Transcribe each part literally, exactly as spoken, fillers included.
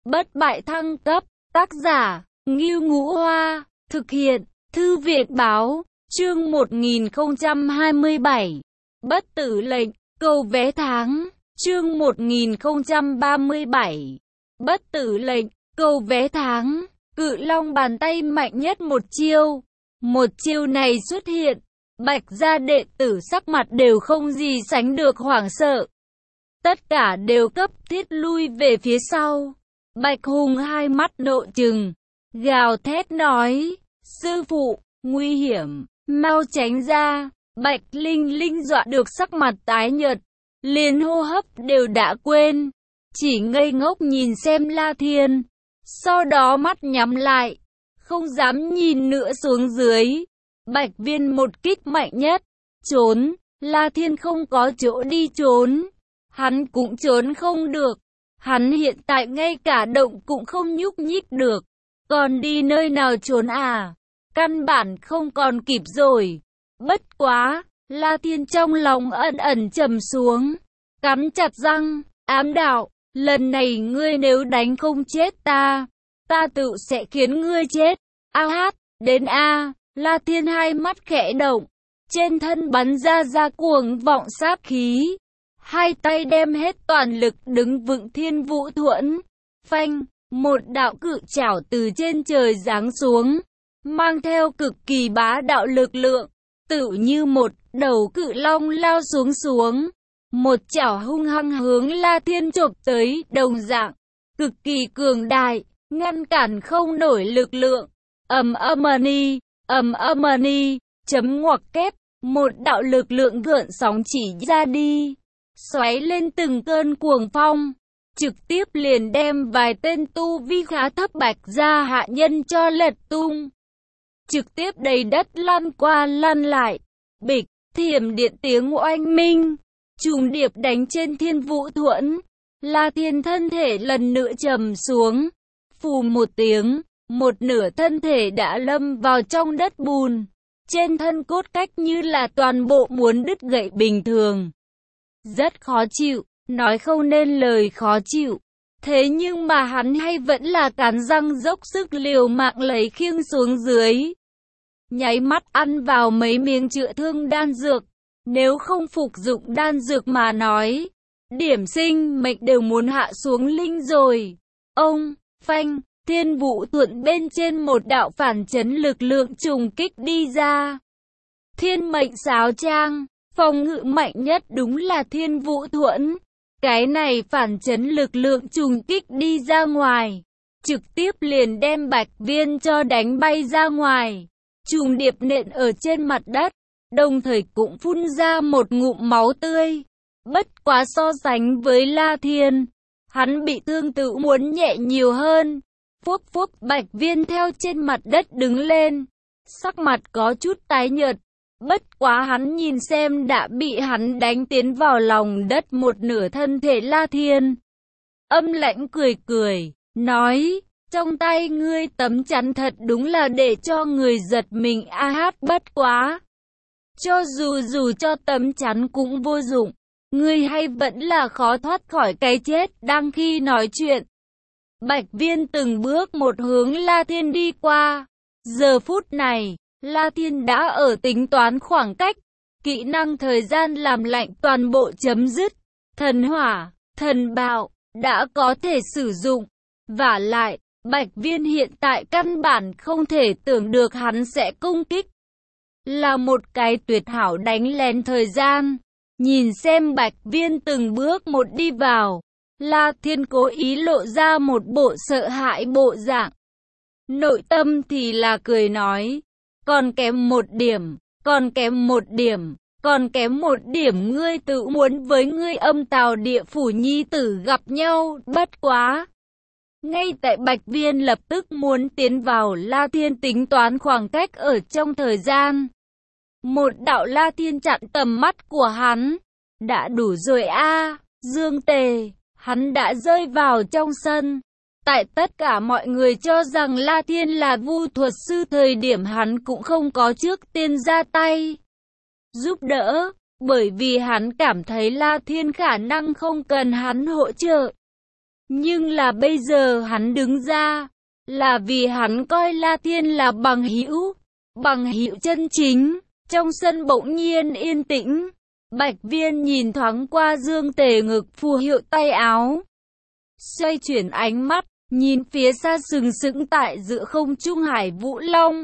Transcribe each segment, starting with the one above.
Bất bại thăng cấp, tác giả, Ngưu Ngũ Hoa, thực hiện, Thư viện Báo, chương một nghìn không trăm hai mươi bảy. Bất tử lệnh, cầu vé tháng, chương một nghìn không trăm ba mươi bảy. Bất tử lệnh, cầu vé tháng, Cự Long bàn tay mạnh nhất một chiêu. Một chiêu này xuất hiện, Bạch gia đệ tử sắc mặt đều không gì sánh được hoảng sợ. Tất cả đều cấp thiết lui về phía sau. Bạch Hùng hai mắt độ trừng, gào thét nói, sư phụ, nguy hiểm, mau tránh ra. Bạch Linh Linh dọa được sắc mặt tái nhợt, liền hô hấp đều đã quên, chỉ ngây ngốc nhìn xem La Thiên, sau đó mắt nhắm lại, không dám nhìn nữa xuống dưới. Bạch Viên một kích mạnh nhất, trốn, La Thiên không có chỗ đi trốn, hắn cũng trốn không được, hắn hiện tại ngay cả động cũng không nhúc nhích được, còn đi nơi nào trốn à, căn bản không còn kịp rồi. Bất quá, La Thiên trong lòng ẩn ẩn trầm xuống, cắn chặt răng, ám đạo, lần này ngươi nếu đánh không chết ta, ta tự sẽ khiến ngươi chết. A hát, đến A, La Thiên hai mắt khẽ động, trên thân bắn ra ra cuồng vọng sát khí, hai tay đem hết toàn lực đứng vững Thiên Vũ Thuẫn. Phanh, một đạo cự trảo từ trên trời giáng xuống, mang theo cực kỳ bá đạo lực lượng, tự như một đầu cự long lao xuống xuống, một chảo hung hăng hướng La Thiên chộp tới, đồng dạng cực kỳ cường đại, ngăn cản không nổi lực lượng. Ầm ầm ni, ầm ầm ni, chấm ngoặc kép, một đạo lực lượng gợn sóng chỉ ra đi, xoáy lên từng cơn cuồng phong, trực tiếp liền đem vài tên tu vi khá thấp Bạch gia hạ nhân cho lật tung. Trực tiếp đầy đất lăn qua lăn lại, bịch, thiểm điện tiếng oanh minh, trùng điệp đánh trên Thiên Vũ Thuẫn. La Thiên thân thể lần nữa trầm xuống, phù một tiếng, một nửa thân thể đã lâm vào trong đất bùn, trên thân cốt cách như là toàn bộ muốn đứt gãy bình thường. Rất khó chịu, nói không nên lời khó chịu. Thế nhưng mà hắn hay vẫn là cắn răng dốc sức liều mạng lấy khiêng xuống dưới. Nháy mắt ăn vào mấy miếng chữa thương đan dược, nếu không phục dụng đan dược mà nói, điểm sinh mệnh đều muốn hạ xuống linh rồi. Ông, phanh, Thiên Vũ Thuẫn bên trên một đạo phản chấn lực lượng trùng kích đi ra. Thiên mệnh sáo trang, phòng ngự mạnh nhất đúng là Thiên Vũ Thuẫn. Cái này phản chấn lực lượng trùng kích đi ra ngoài, trực tiếp liền đem Bạch Viên cho đánh bay ra ngoài, trùng điệp nện ở trên mặt đất, đồng thời cũng phun ra một ngụm máu tươi. Bất quá so sánh với La Thiên, hắn bị thương tự muốn nhẹ nhiều hơn. Phúc phúc, Bạch Viên theo trên mặt đất đứng lên, sắc mặt có chút tái nhợt. Bất quá hắn nhìn xem đã bị hắn đánh tiến vào lòng đất một nửa thân thể La Thiên, âm lãnh cười cười, nói, trong tay ngươi tấm chắn thật đúng là để cho người giật mình. A hát, bất quá, cho dù dù cho tấm chắn cũng vô dụng, ngươi hay vẫn là khó thoát khỏi cái chết. Đang khi nói chuyện, Bạch Viên từng bước một hướng La Thiên đi qua. Giờ phút này, La Thiên đã ở tính toán khoảng cách, kỹ năng thời gian làm lạnh toàn bộ chấm dứt, thần hỏa, thần bạo, đã có thể sử dụng. Vả lại, Bạch Viên hiện tại căn bản không thể tưởng được hắn sẽ công kích. Là một cái tuyệt hảo đánh lén thời gian. Nhìn xem Bạch Viên từng bước một đi vào, La Thiên cố ý lộ ra một bộ sợ hãi bộ dạng. Nội tâm thì là cười nói, còn kém một điểm, còn kém một điểm, còn kém một điểm ngươi tự muốn với ngươi Âm Tào địa phủ nhi tử gặp nhau. Bất quá, ngay tại Bạch Viên lập tức muốn tiến vào, La Thiên tính toán khoảng cách ở trong thời gian. Một đạo La Thiên chặn tầm mắt của hắn. Đã đủ rồi a, Dương Tề, hắn đã rơi vào trong sân. Tại tất cả mọi người cho rằng La Thiên là vu thuật sư thời điểm, hắn cũng không có trước tiên ra tay giúp đỡ, bởi vì hắn cảm thấy La Thiên khả năng không cần hắn hỗ trợ. Nhưng là bây giờ hắn đứng ra, là vì hắn coi La Thiên là bằng hữu, bằng hữu chân chính. Trong sân bỗng nhiên yên tĩnh, Bạch Viên nhìn thoáng qua Dương Tề ngực phù hiệu tay áo. Xoay chuyển ánh mắt, nhìn phía xa sừng sững tại giữa không trung Hải Vũ Long.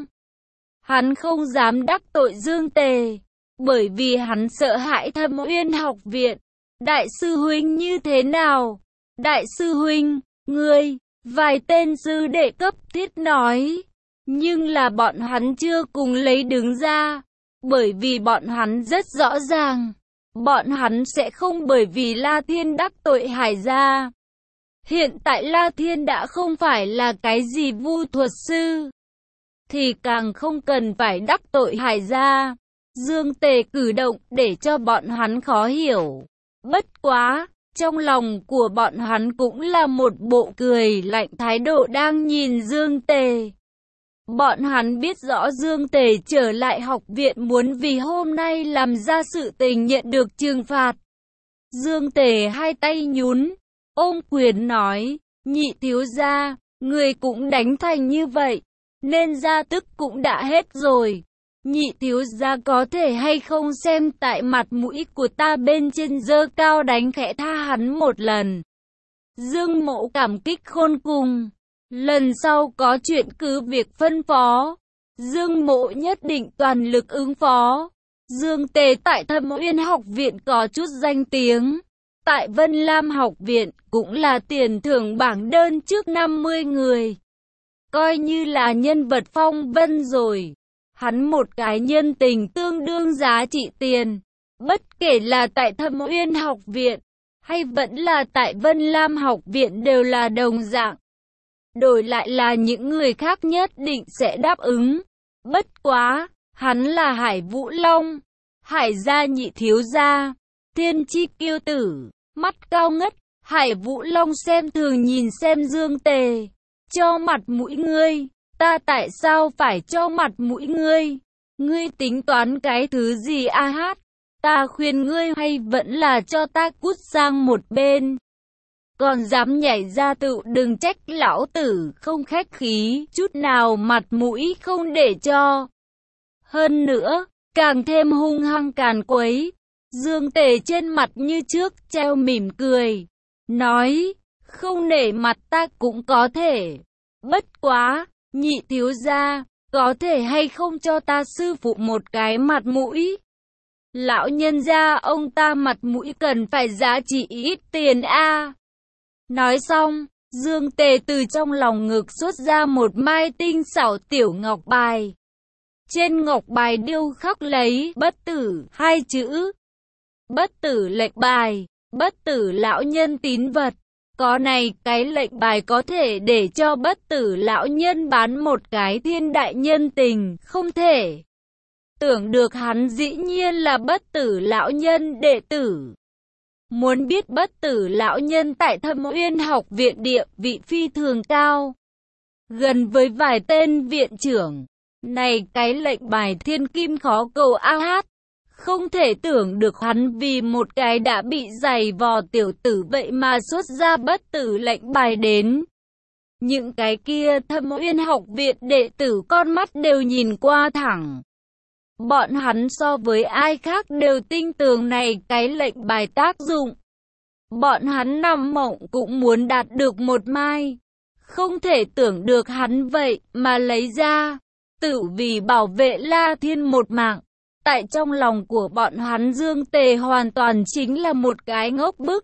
Hắn không dám đắc tội Dương Tề, bởi vì hắn sợ hãi Thâm Uyên học viện. Đại sư huynh như thế nào? Đại sư huynh, ngươi, vài tên sư đệ cấp thiết nói. Nhưng là bọn hắn chưa cùng lấy đứng ra, bởi vì bọn hắn rất rõ ràng, bọn hắn sẽ không bởi vì La Thiên đắc tội Hải gia. Hiện tại La Thiên đã không phải là cái gì vu thuật sư, thì càng không cần phải đắc tội Hải gia. Dương Tề cử động để cho bọn hắn khó hiểu. Bất quá, trong lòng của bọn hắn cũng là một bộ cười lạnh, thái độ đang nhìn Dương Tề. Bọn hắn biết rõ Dương Tề trở lại học viện muốn vì hôm nay làm ra sự tình nhận được trừng phạt. Dương Tề hai tay nhún, ôm quyền nói, nhị thiếu gia, người cũng đánh thành như vậy, nên gia tức cũng đã hết rồi. Nhị thiếu gia có thể hay không xem tại mặt mũi của ta bên trên giơ cao đánh khẽ tha hắn một lần. Dương Mộ cảm kích khôn cùng. Lần sau có chuyện cứ việc phân phó. Dương Mộ nhất định toàn lực ứng phó. Dương Tề tại Thâm Uyên học viện có chút danh tiếng. Tại Vân Lam học viện cũng là tiền thưởng bảng đơn trước năm mươi người. Coi như là nhân vật phong vân rồi. Hắn một cái nhân tình tương đương giá trị tiền. Bất kể là tại Thâm Uyên học viện, hay vẫn là tại Vân Lam học viện đều là đồng dạng. Đổi lại là những người khác nhất định sẽ đáp ứng. Bất quá, hắn là Hải Vũ Long, Hải gia nhị thiếu gia, thiên chi kiêu tử, mắt cao ngất. Hải Vũ Long xem thường nhìn xem Dương Tề. Cho mặt mũi ngươi, ta tại sao phải cho mặt mũi ngươi? Ngươi tính toán cái thứ gì a hát? Ta khuyên ngươi hay vẫn là cho ta cút sang một bên. Còn dám nhảy ra tự đừng trách lão tử không khách khí chút nào, mặt mũi không để cho. Hơn nữa, càng thêm hung hăng càn quấy. Dương Tề trên mặt như trước treo mỉm cười, nói, không nể mặt ta cũng có thể. Bất quá, nhị thiếu gia, có thể hay không cho ta sư phụ một cái mặt mũi? Lão nhân gia ông ta mặt mũi cần phải giá trị ít tiền a. Nói xong, Dương Tề từ trong lòng ngực xuất ra một mai tinh xảo tiểu ngọc bài. Trên ngọc bài điêu khắc lấy bất tử hai chữ. Bất tử lệnh bài, bất tử lão nhân tín vật. Có này cái lệnh bài có thể để cho bất tử lão nhân bán một cái thiên đại nhân tình, không thể. Tưởng được hắn dĩ nhiên là bất tử lão nhân đệ tử. Muốn biết bất tử lão nhân tại Thâm Uyên học viện địa vị phi thường cao, gần với vài tên viện trưởng. Này cái lệnh bài thiên kim khó cầu a hát. Không thể tưởng được hắn vì một cái đã bị giày vò tiểu tử vậy mà xuất ra bất tử lệnh bài đến. Những cái kia Thâm Uyên học viện đệ tử con mắt đều nhìn qua thẳng. Bọn hắn so với ai khác đều tin tưởng này cái lệnh bài tác dụng. Bọn hắn nằm mộng cũng muốn đạt được một mai. Không thể tưởng được hắn vậy mà lấy ra, tự vì bảo vệ La Thiên một mạng. Tại trong lòng của bọn hắn Dương Tề hoàn toàn chính là một cái ngốc bức.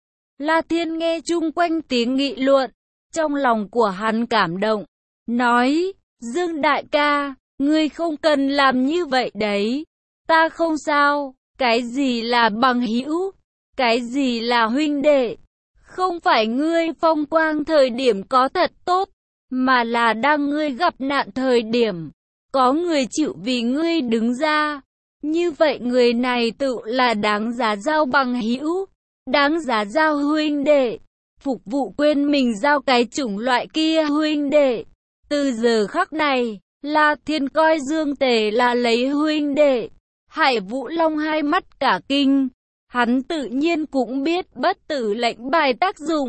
La Thiên nghe chung quanh tiếng nghị luận, trong lòng của hắn cảm động, nói, Dương đại ca, ngươi không cần làm như vậy đấy, ta không sao, cái gì là bằng hữu, cái gì là huynh đệ, không phải ngươi phong quang thời điểm có thật tốt, mà là đang ngươi gặp nạn thời điểm, có người chịu vì ngươi đứng ra. Như vậy người này tự là đáng giá giao bằng hữu, đáng giá giao huynh đệ, phục vụ quên mình giao cái chủng loại kia huynh đệ. Từ giờ khắc này, La Thiên coi Dương Tề là lấy huynh đệ. Hải Vũ Long hai mắt cả kinh, hắn tự nhiên cũng biết bất tử lệnh bài tác dụng,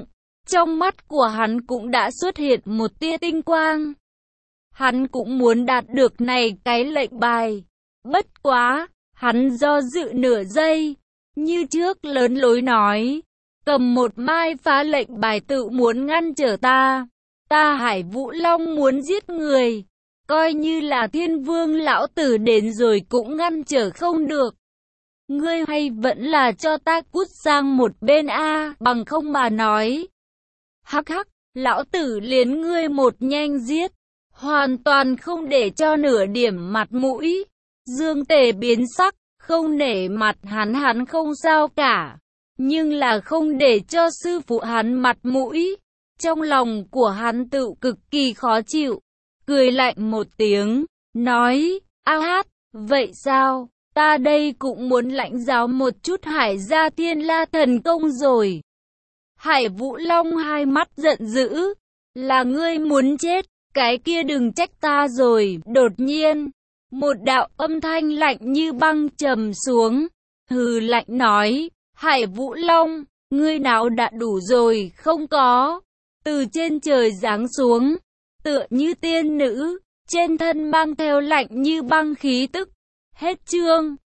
Trong mắt của hắn cũng đã xuất hiện một tia tinh quang. Hắn cũng muốn đạt được này cái lệnh bài. Bất quá, hắn do dự nửa giây, như trước lớn lối nói, cầm một mai phá lệnh bài tự muốn ngăn trở ta. Ta Hải Vũ Long muốn giết người, coi như là Thiên Vương lão tử đến rồi cũng ngăn trở không được. Ngươi hay vẫn là cho ta cút sang một bên a, bằng không mà nói. Hắc hắc, lão tử liền ngươi một nhanh giết, hoàn toàn không để cho nửa điểm mặt mũi. Dương Tề biến sắc, không nể mặt hắn hắn không sao cả, nhưng là không để cho sư phụ hắn mặt mũi. Trong lòng của hắn tự cực kỳ khó chịu, cười lạnh một tiếng, nói, a hát, vậy sao, ta đây cũng muốn lãnh giáo một chút Hải gia Thiên La thần công rồi. Hải Vũ Long hai mắt giận dữ, là ngươi muốn chết, cái kia đừng trách ta rồi. Đột nhiên, một đạo âm thanh lạnh như băng trầm xuống, hừ lạnh nói, Hải Vũ Long, ngươi nào đã đủ rồi không có. Từ trên trời giáng xuống, tựa như tiên nữ, trên thân mang theo lạnh như băng khí tức. Hết chương.